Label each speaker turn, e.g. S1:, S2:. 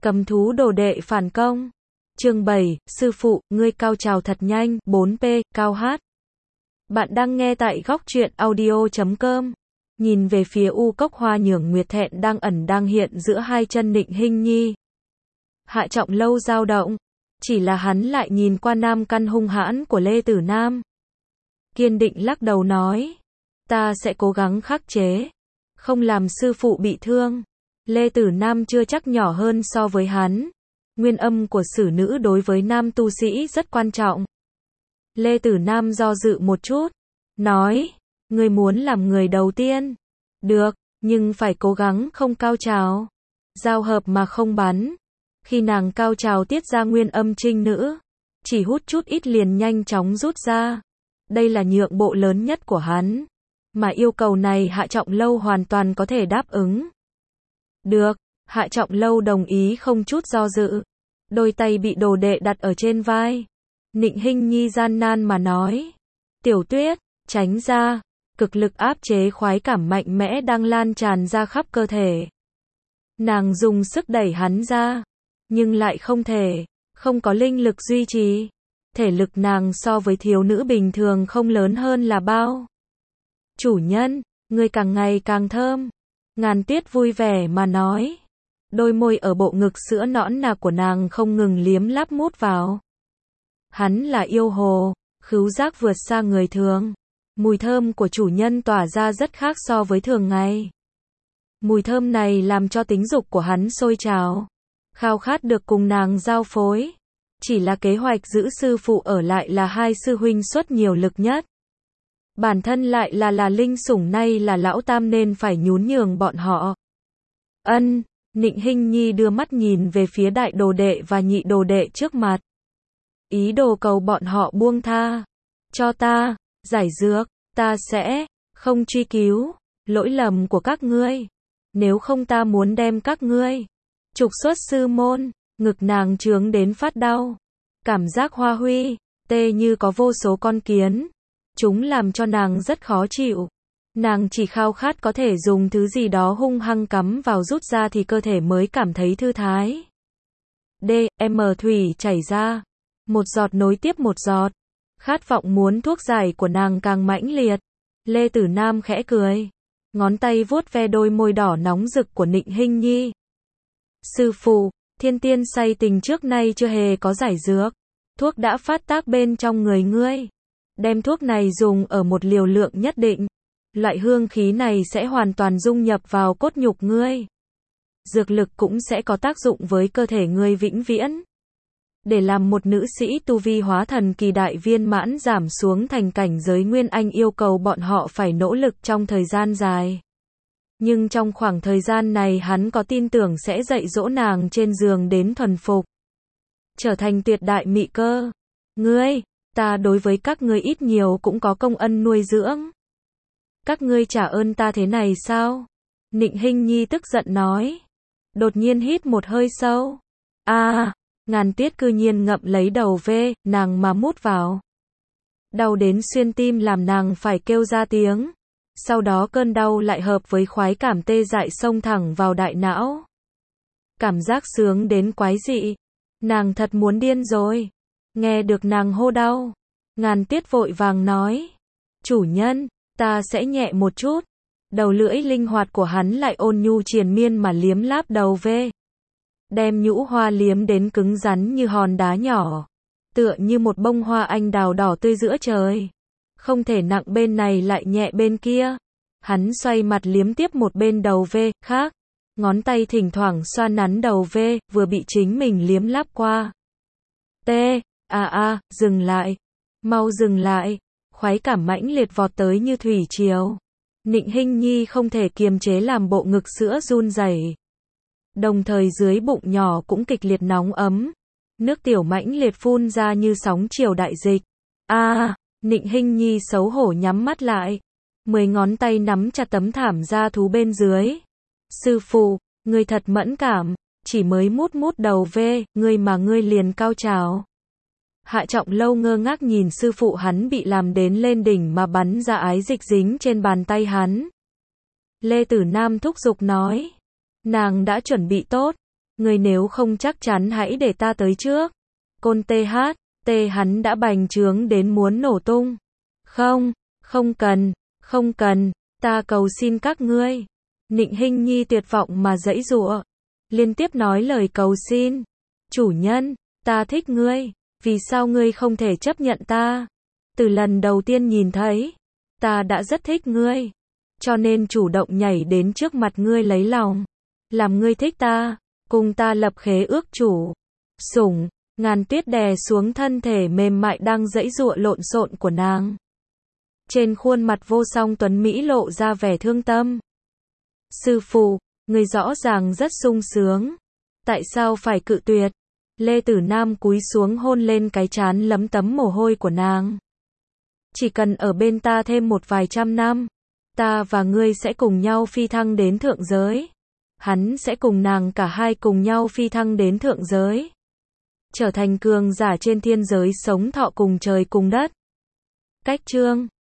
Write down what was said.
S1: Cầm thú đồ đệ phản công. Chương 7, sư phụ, ngươi cao trào thật nhanh, 4P, cao hát. Bạn đang nghe tại góc truyện audio.com. Nhìn về phía u cốc hoa nhường nguyệt thẹn đang hiện giữa hai chân Nịnh Hinh Nhi. Hạ Trọng Lâu dao động, chỉ là hắn lại nhìn qua nam căn hung hãn của Lê Tử Nam. Kiên định lắc đầu nói, ta sẽ cố gắng khắc chế, không làm sư phụ bị thương. Lê Tử Nam chưa chắc nhỏ hơn so với hắn. Nguyên âm của sử nữ đối với nam tu sĩ rất quan trọng. Lê Tử Nam do dự một chút, nói, ngươi muốn làm người đầu tiên. Được, nhưng phải cố gắng không cao trào. Giao hợp mà không bắn. Khi nàng cao trào tiết ra nguyên âm trinh nữ, chỉ hút chút ít liền nhanh chóng rút ra. Đây là nhượng bộ lớn nhất của hắn. Mà yêu cầu này Hạ Trọng Lâu hoàn toàn có thể đáp ứng. Được, Hạ Trọng Lâu đồng ý không chút do dự. Đôi tay bị đồ đệ đặt ở trên vai. Nịnh Hinh Nhi gian nan mà nói, Tiểu Tuyết, tránh ra. Cực lực áp chế khoái cảm mạnh mẽ đang lan tràn ra khắp cơ thể. Nàng dùng sức đẩy hắn ra, nhưng lại không thể, không có linh lực duy trì. Thể lực nàng so với thiếu nữ bình thường không lớn hơn là bao. Chủ nhân, người càng ngày càng thơm. Ngàn Tiết vui vẻ mà nói. Đôi môi ở bộ ngực sữa nõn nà của nàng không ngừng liếm láp mút vào. Hắn là yêu hồ, khứu giác vượt xa người thường. Mùi thơm của chủ nhân tỏa ra rất khác so với thường ngày. Mùi thơm này làm cho tính dục của hắn sôi trào. Khao khát được cùng nàng giao phối. Chỉ là kế hoạch giữ sư phụ ở lại là hai sư huynh xuất nhiều lực nhất. Bản thân lại là linh sủng nay là lão tam nên phải nhún nhường bọn họ. Ân, Nịnh Hinh Nhi đưa mắt nhìn về phía đại đồ đệ và nhị đồ đệ trước mặt. Ý đồ cầu bọn họ buông tha. Cho ta, giải dược, ta sẽ không truy cứu lỗi lầm của các ngươi. Nếu không ta muốn đem các ngươi trục xuất sư môn. Ngực nàng trướng đến phát đau. Cảm giác hoa huy, tê như có vô số con kiến. Chúng làm cho nàng rất khó chịu. Nàng chỉ khao khát có thể dùng thứ gì đó hung hăng cắm vào rút ra thì cơ thể mới cảm thấy thư thái. Thủy chảy ra. Một giọt nối tiếp một giọt. Khát vọng muốn thuốc giải của nàng càng mãnh liệt. Lê Tử Nam khẽ cười. Ngón tay vuốt ve đôi môi đỏ nóng rực của Nịnh Hinh Nhi. Sư phụ, thiên tiên say tình trước nay chưa hề có giải dược. Thuốc đã phát tác bên trong người ngươi. Đem thuốc này dùng ở một liều lượng nhất định. Loại hương khí này sẽ hoàn toàn dung nhập vào cốt nhục ngươi. Dược lực cũng sẽ có tác dụng với cơ thể ngươi vĩnh viễn. Để làm một nữ sĩ tu vi hóa thần kỳ đại viên mãn giảm xuống thành cảnh giới nguyên anh yêu cầu bọn họ phải nỗ lực trong thời gian dài. Nhưng trong khoảng thời gian này hắn có tin tưởng sẽ dạy dỗ nàng trên giường đến thuần phục. Trở thành tuyệt đại mị cơ. Ngươi, ta đối với các ngươi ít nhiều cũng có công ân nuôi dưỡng. Các ngươi trả ơn ta thế này sao? Nịnh Hinh Nhi tức giận nói. Đột nhiên hít một hơi sâu. Ngàn Tiết cư nhiên ngậm lấy đầu ve, nàng mà mút vào. Đau đến xuyên tim làm nàng phải kêu ra tiếng. Sau đó cơn đau lại hợp với khoái cảm tê dại xông thẳng vào đại não. Cảm giác sướng đến quái dị. Nàng thật muốn điên rồi. Nghe được nàng hô đau. Ngàn Tiết vội vàng nói. Chủ nhân, ta sẽ nhẹ một chút. Đầu lưỡi linh hoạt của hắn lại ôn nhu triền miên mà liếm láp đầu ve. Đem nhũ hoa liếm đến cứng rắn như hòn đá nhỏ. Tựa như một bông hoa anh đào đỏ tươi giữa trời. Không thể nặng bên này lại nhẹ bên kia. Hắn xoay mặt liếm tiếp một bên đầu ve khác. Ngón tay thỉnh thoảng xoa nắn đầu ve, vừa bị chính mình liếm láp qua. Dừng lại. Mau dừng lại. Khoái cảm mãnh liệt vọt tới như thủy triều. Nịnh Hinh Nhi không thể kiềm chế làm bộ ngực sữa run rẩy. Đồng thời dưới bụng nhỏ cũng kịch liệt nóng ấm. Nước tiểu mãnh liệt phun ra như sóng chiều đại dịch. Nịnh Hinh Nhi xấu hổ nhắm mắt lại. 10 ngón tay nắm chặt tấm thảm da thú bên dưới. Sư phụ, ngươi thật mẫn cảm. Chỉ mới mút đầu ve, ngươi liền cao trào. Hạ Trọng Lâu ngơ ngác nhìn sư phụ hắn bị làm đến lên đỉnh mà bắn ra ái dịch dính trên bàn tay hắn. Lê Tử Nam thúc giục nói. Nàng đã chuẩn bị tốt. Ngươi nếu không chắc chắn hãy để ta tới trước. Côn TH, hắn đã bành trướng đến muốn nổ tung. Không, không cần, ta cầu xin các ngươi. Nịnh Hinh Nhi tuyệt vọng mà giãy giụa, liên tiếp nói lời cầu xin. Chủ nhân, ta thích ngươi, vì sao ngươi không thể chấp nhận ta? Từ lần đầu tiên nhìn thấy, ta đã rất thích ngươi, cho nên chủ động nhảy đến trước mặt ngươi lấy lòng, làm ngươi thích ta, cùng ta lập khế ước chủ. Sủng, Ngàn Tuyết đè xuống thân thể mềm mại đang giãy giụa lộn xộn của nàng. Trên khuôn mặt vô song tuấn mỹ lộ ra vẻ thương tâm. Sư phụ, người rõ ràng rất sung sướng, tại sao phải cự tuyệt? Lê Tử Nam cúi xuống hôn lên cái trán lấm tấm mồ hôi của nàng. Chỉ cần ở bên ta thêm một vài trăm năm, ta và ngươi sẽ cùng nhau phi thăng đến thượng giới. Hắn sẽ cùng nàng cả hai cùng nhau phi thăng đến thượng giới, trở thành cường giả trên thiên giới sống thọ cùng trời cùng đất. Cách chương